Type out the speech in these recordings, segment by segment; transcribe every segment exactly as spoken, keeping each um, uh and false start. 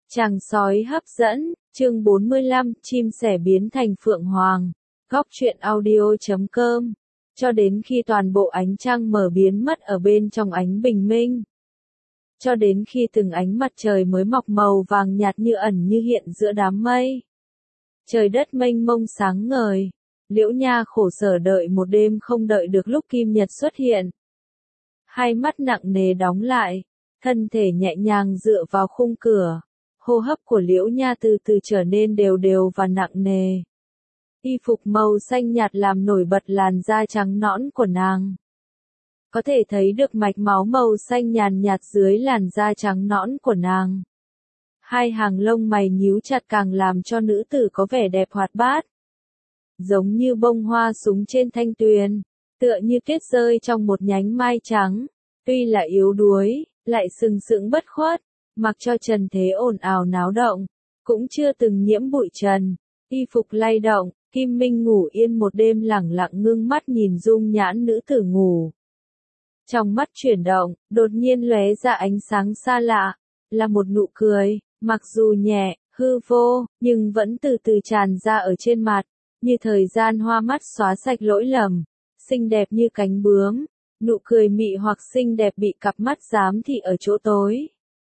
Chàng sói hấp dẫn, chương bốn mươi lăm, chim sẻ biến thành phượng hoàng. Góc truyện audio chấm com. Cho đến khi toàn bộ ánh trăng mờ biến mất ở bên trong ánh bình minh. Cho đến khi từng ánh mặt trời mới mọc màu vàng nhạt như ẩn như hiện giữa đám mây. Trời đất mênh mông sáng ngời. Liễu Nha khổ sở đợi một đêm không đợi được lúc kim nhật xuất hiện. Hai mắt nặng nề đóng lại, thân thể nhẹ nhàng dựa vào khung cửa. Hô hấp của Liễu Nha từ từ trở nên đều đều và nặng nề. Y phục màu xanh nhạt làm nổi bật làn da trắng nõn của nàng. Có thể thấy được mạch máu màu xanh nhàn nhạt dưới làn da trắng nõn của nàng. Hai hàng lông mày nhíu chặt càng làm cho nữ tử có vẻ đẹp hoạt bát. Giống như bông hoa súng trên thanh tuyền, tựa như tuyết rơi trong một nhánh mai trắng. Tuy là yếu đuối, lại sừng sững bất khuất. Mặc cho trần thế ồn ào náo động, cũng chưa từng nhiễm bụi trần, y phục lay động, Kim Minh ngủ yên một đêm lẳng lặng ngưng mắt nhìn dung nhãn nữ tử ngủ. Trong mắt chuyển động, đột nhiên lóe ra ánh sáng xa lạ, là một nụ cười, mặc dù nhẹ, hư vô, nhưng vẫn từ từ tràn ra ở trên mặt, như thời gian hoa mắt xóa sạch lỗi lầm, xinh đẹp như cánh bướm, nụ cười mị hoặc xinh đẹp bị cặp mắt giám thị ở chỗ tối.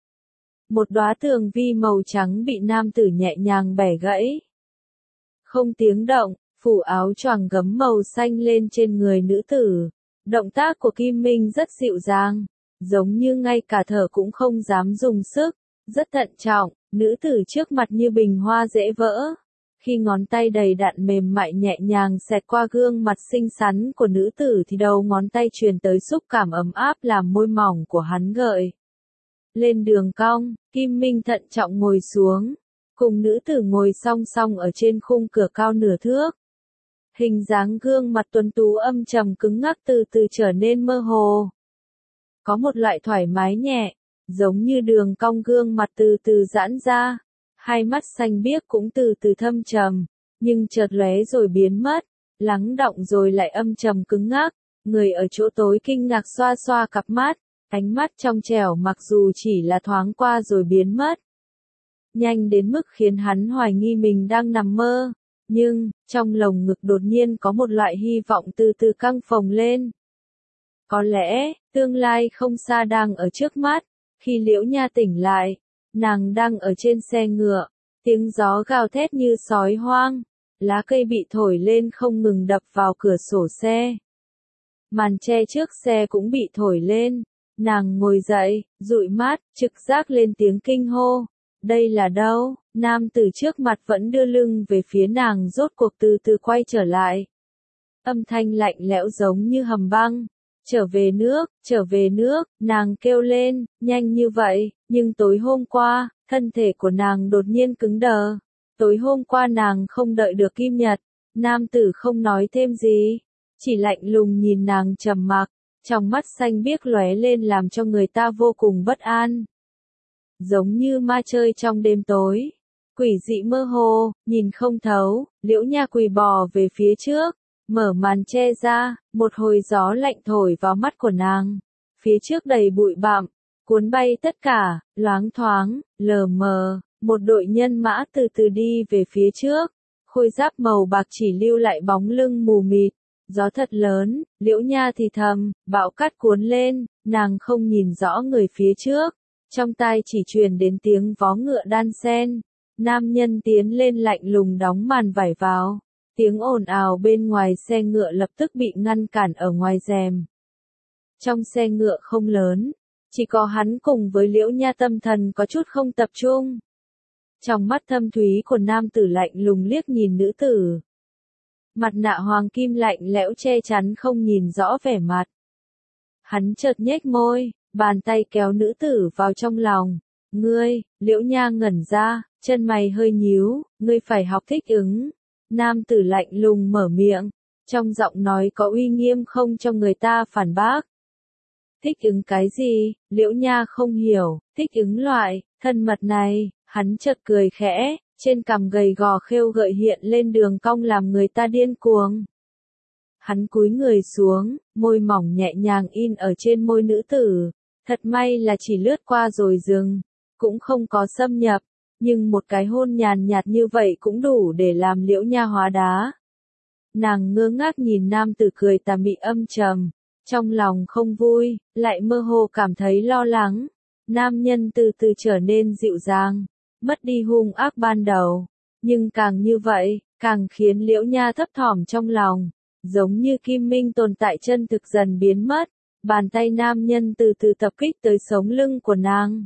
Một đóa tường vi màu trắng bị nam tử nhẹ nhàng bẻ gãy. Không tiếng động, phủ áo choàng gấm màu xanh lên trên người nữ tử. Động tác của Kim Minh rất dịu dàng, giống như ngay cả thở cũng không dám dùng sức, rất thận trọng, nữ tử trước mặt như bình hoa dễ vỡ. Khi ngón tay đầy đặn mềm mại nhẹ nhàng xẹt qua gương mặt xinh xắn của nữ tử thì đầu ngón tay truyền tới xúc cảm ấm áp làm môi mỏng của hắn gợi lên đường cong. Kim Minh thận trọng ngồi xuống, cùng nữ tử ngồi song song ở trên khung cửa cao nửa thước. Hình dáng gương mặt tuấn tú âm trầm cứng ngắc từ từ trở nên mơ hồ. Có một loại thoải mái nhẹ, giống như đường cong gương mặt từ từ giãn ra. Hai mắt xanh biếc cũng từ từ thâm trầm, nhưng chợt lóe rồi biến mất, lắng đọng rồi lại âm trầm cứng ngắc. Người ở chỗ tối kinh ngạc xoa xoa cặp mắt. Ánh mắt trong trẻo mặc dù chỉ là thoáng qua rồi biến mất. Nhanh đến mức khiến hắn hoài nghi mình đang nằm mơ. Nhưng, trong lồng ngực đột nhiên có một loại hy vọng từ từ căng phồng lên. Có lẽ, tương lai không xa đang ở trước mắt. Khi Liễu Nha tỉnh lại, nàng đang ở trên xe ngựa. Tiếng gió gào thét như sói hoang. Lá cây bị thổi lên không ngừng đập vào cửa sổ xe. Màn che trước xe cũng bị thổi lên. Nàng ngồi dậy, dụi mắt, trực giác lên tiếng kinh hô. Đây là đâu? Nam tử trước mặt vẫn đưa lưng về phía nàng rốt cuộc từ từ quay trở lại. Âm thanh lạnh lẽo giống như hầm băng. Trở về nước, trở về nước, nàng kêu lên, nhanh như vậy, nhưng tối hôm qua, thân thể của nàng đột nhiên cứng đờ. Tối hôm qua nàng không đợi được kim nhật, nam tử không nói thêm gì, chỉ lạnh lùng nhìn nàng trầm mặc. Trong mắt xanh biếc lóe lên làm cho người ta vô cùng bất an. Giống như ma chơi trong đêm tối. Quỷ dị mơ hồ, nhìn không thấu, Liễu Nha quỳ bò về phía trước, mở màn che ra, một hồi gió lạnh thổi vào mắt của nàng. Phía trước đầy bụi bặm, cuốn bay tất cả, loáng thoáng, lờ mờ, một đội nhân mã từ từ đi về phía trước. Khôi giáp màu bạc chỉ lưu lại bóng lưng mù mịt. Gió thật lớn, Liễu Nha thì thầm, bão cát cuốn lên, nàng không nhìn rõ người phía trước. Trong tai chỉ truyền đến tiếng vó ngựa đan sen. Nam nhân tiến lên lạnh lùng đóng màn vải vào. Tiếng ồn ào bên ngoài xe ngựa lập tức bị ngăn cản ở ngoài rèm. Trong xe ngựa không lớn, chỉ có hắn cùng với Liễu Nha tâm thần có chút không tập trung. Trong mắt thâm thúy của nam tử lạnh lùng liếc nhìn nữ tử. Mặt nạ hoàng kim lạnh lẽo che chắn không nhìn rõ vẻ mặt. Hắn chợt nhếch môi, bàn tay kéo nữ tử vào trong lòng. Ngươi, Liễu Nha ngẩn ra, chân mày hơi nhíu, ngươi phải học thích ứng. Nam tử lạnh lùng mở miệng, trong giọng nói có uy nghiêm không cho người ta phản bác. Thích ứng cái gì? Liễu Nha không hiểu, thích ứng loại, thân mật này, hắn chợt cười khẽ. Trên cằm gầy gò khêu gợi hiện lên đường cong làm người ta điên cuồng. Hắn cúi người xuống, môi mỏng nhẹ nhàng in ở trên môi nữ tử. Thật may là chỉ lướt qua rồi dừng, cũng không có xâm nhập. nhưng một cái hôn nhàn nhạt như vậy cũng đủ để làm Liễu Nha hóa đá. Nàng ngơ ngác nhìn nam tử cười tà mị âm trầm, trong lòng không vui, lại mơ hồ cảm thấy lo lắng. Nam nhân từ từ trở nên dịu dàng, mất đi hung ác ban đầu, nhưng càng như vậy, càng khiến Liễu Nha thấp thỏm trong lòng, giống như kim minh tồn tại chân thực dần biến mất. Bàn tay nam nhân từ từ tập kích tới sống lưng của nàng.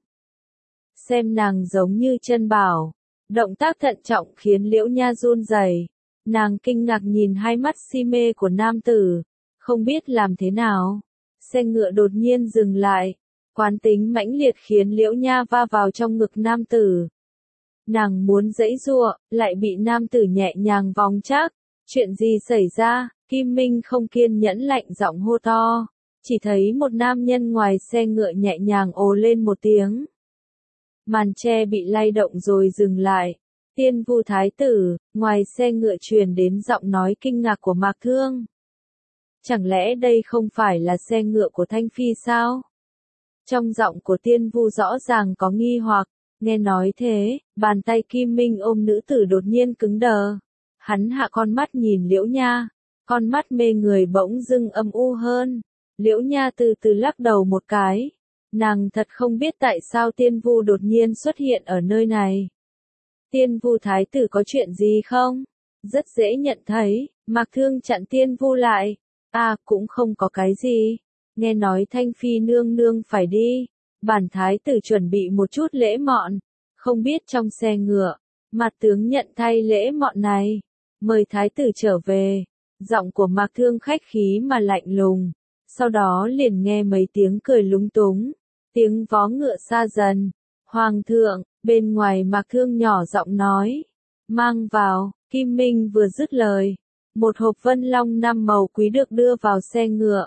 Xem nàng giống như chân bảo, động tác thận trọng khiến Liễu Nha run rẩy. Nàng kinh ngạc nhìn hai mắt si mê của nam tử, không biết làm thế nào. Xe ngựa đột nhiên dừng lại, quán tính mãnh liệt khiến Liễu Nha va vào trong ngực nam tử. Nàng muốn giãy giụa, lại bị nam tử nhẹ nhàng vòng chắc. Chuyện gì xảy ra? Kim Minh không kiên nhẫn lạnh giọng hô to. Chỉ thấy một nam nhân ngoài xe ngựa nhẹ nhàng ồ lên một tiếng. Màn che bị lay động rồi dừng lại. Tiên Vu thái tử, ngoài xe ngựa truyền đến giọng nói kinh ngạc của Mạc Thương. Chẳng lẽ đây không phải là xe ngựa của Thanh Phi sao? Trong giọng của Tiên Vu rõ ràng có nghi hoặc, nghe nói thế, bàn tay Kim Minh ôm nữ tử đột nhiên cứng đờ. Hắn hạ con mắt nhìn Liễu Nha, con mắt mê người bỗng dưng âm u hơn. Liễu Nha từ từ lắc đầu một cái. Nàng thật không biết tại sao Tiên Vu đột nhiên xuất hiện ở nơi này. Tiên Vu thái tử có chuyện gì không? Rất dễ nhận thấy, Mạc Thương chặn Tiên Vu lại. À, cũng không có cái gì. Nghe nói Thanh Phi nương nương phải đi. Bản thái tử chuẩn bị một chút lễ mọn. Không biết trong xe ngựa, Mạc tướng nhận thay lễ mọn này. Mời thái tử trở về. Giọng của Mạc Thương khách khí mà lạnh lùng. Sau đó liền nghe mấy tiếng cười lúng túng. Tiếng vó ngựa xa dần. Hoàng thượng, bên ngoài Mạc Thương nhỏ giọng nói. Mang vào, Kim Minh vừa dứt lời. Một hộp vân long năm màu quý được đưa vào xe ngựa.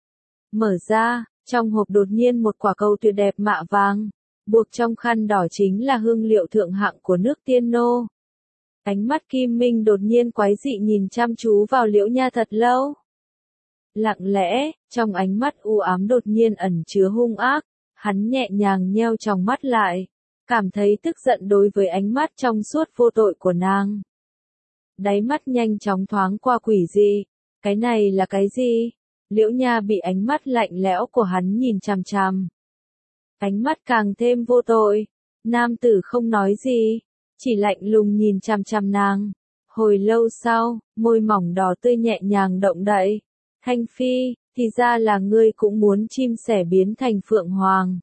Mở ra, trong hộp đột nhiên một quả cầu tuyệt đẹp mạ vàng. Buộc trong khăn đỏ chính là hương liệu thượng hạng của nước Tiên Nô. Ánh mắt Kim Minh đột nhiên quái dị nhìn chăm chú vào Liễu Nha thật lâu. Lặng lẽ, trong ánh mắt u ám đột nhiên ẩn chứa hung ác, hắn nhẹ nhàng nheo tròng mắt lại, cảm thấy tức giận đối với ánh mắt trong suốt vô tội của nàng. Đáy mắt nhanh chóng thoáng qua quỷ dị, cái này là cái gì? Liễu Nha bị ánh mắt lạnh lẽo của hắn nhìn chằm chằm. Ánh mắt càng thêm vô tội, nam tử không nói gì, chỉ lạnh lùng nhìn chằm chằm nàng. Hồi lâu sau, môi mỏng đỏ tươi nhẹ nhàng động đậy. Thanh Phi, thì ra là ngươi cũng muốn chim sẻ biến thành phượng hoàng.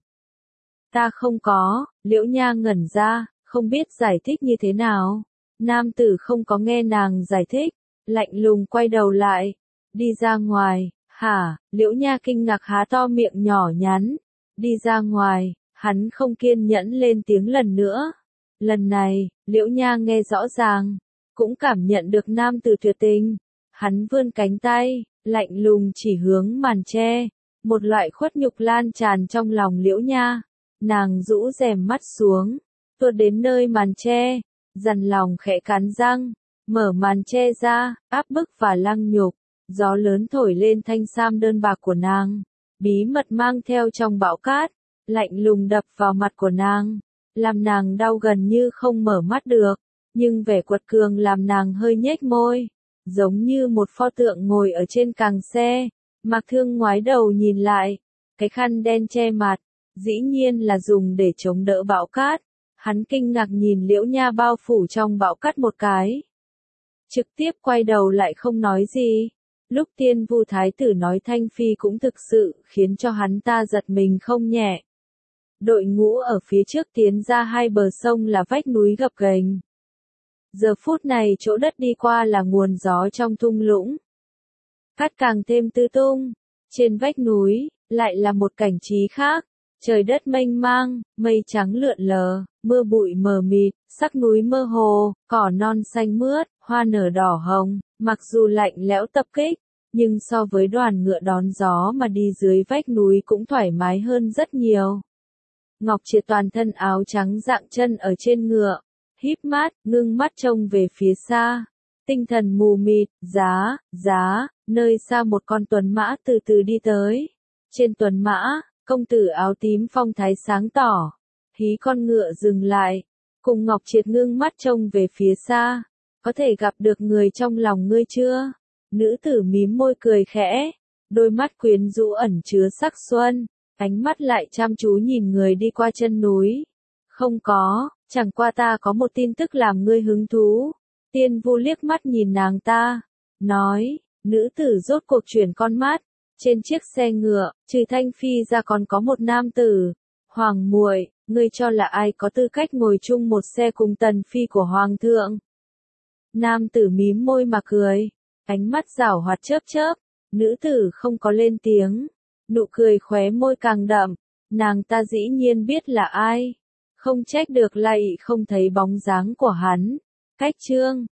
Ta không có, Liễu Nha ngẩn ra, không biết giải thích như thế nào. Nam tử không có nghe nàng giải thích, lạnh lùng quay đầu lại, đi ra ngoài. Hả? Liễu Nha kinh ngạc há to miệng nhỏ nhắn. Đi ra ngoài, hắn không kiên nhẫn lên tiếng lần nữa. Lần này, Liễu Nha nghe rõ ràng, cũng cảm nhận được nam tử tuyệt tình. Hắn vươn cánh tay, lạnh lùng chỉ hướng màn che. Một loại khuất nhục lan tràn trong lòng Liễu Nha. Nàng rũ rèm mắt xuống, tuột đến nơi màn che, dằn lòng khẽ cắn răng, mở màn che ra, áp bức và lăng nhục. Gió lớn thổi lên thanh sam đơn bạc của nàng, bí mật mang theo trong bão cát, lạnh lùng đập vào mặt của nàng, làm nàng đau gần như không mở mắt được, nhưng vẻ quật cường làm nàng hơi nhếch môi, giống như một pho tượng ngồi ở trên càng xe. Mạc Thương ngoái đầu nhìn lại, cái khăn đen che mặt, dĩ nhiên là dùng để chống đỡ bão cát. Hắn kinh ngạc nhìn Liễu Nha bao phủ trong bão cát một cái, trực tiếp quay đầu lại không nói gì. Lúc Tiên Vu thái tử nói Thanh Phi cũng thực sự khiến cho hắn ta giật mình không nhẹ. Đội ngũ ở phía trước tiến ra hai bờ sông là vách núi gập ghềnh. Giờ phút này chỗ đất đi qua là nguồn gió trong thung lũng. Cát càng thêm tứ tung. Trên vách núi, lại là một cảnh trí khác. Trời đất mênh mang, mây trắng lượn lờ, mưa bụi mờ mịt, sắc núi mơ hồ, cỏ non xanh mướt, hoa nở đỏ hồng. Mặc dù lạnh lẽo tập kích, nhưng so với đoàn ngựa đón gió mà đi dưới vách núi cũng thoải mái hơn rất nhiều. Ngọc Triệt toàn thân áo trắng dạng chân ở trên ngựa, híp mắt, ngưng mắt trông về phía xa. Tinh thần mù mịt, giá, giá, nơi xa một con tuấn mã từ từ đi tới. Trên tuấn mã, công tử áo tím phong thái sáng tỏ. Hí con ngựa dừng lại, Cùng Ngọc Triệt ngưng mắt trông về phía xa. Có thể gặp được người trong lòng ngươi chưa? Nữ tử mím môi cười khẽ. Đôi mắt quyến rũ ẩn chứa sắc xuân. Ánh mắt lại chăm chú nhìn người đi qua chân núi. Không có, chẳng qua ta có một tin tức làm ngươi hứng thú. Tiên Vu liếc mắt nhìn nàng ta. Nói, nữ tử rốt cuộc chuyển con mắt. Trên chiếc xe ngựa, trừ Thanh Phi ra còn có một nam tử. Hoàng muội, ngươi cho là ai có tư cách ngồi chung một xe cùng tần phi của Hoàng thượng? Nam tử mím môi mà cười. Ánh mắt giảo hoạt chớp chớp. Nữ tử không có lên tiếng. Nụ cười khóe môi càng đậm. Nàng ta dĩ nhiên biết là ai. Không trách được lại không thấy bóng dáng của hắn. Cách chương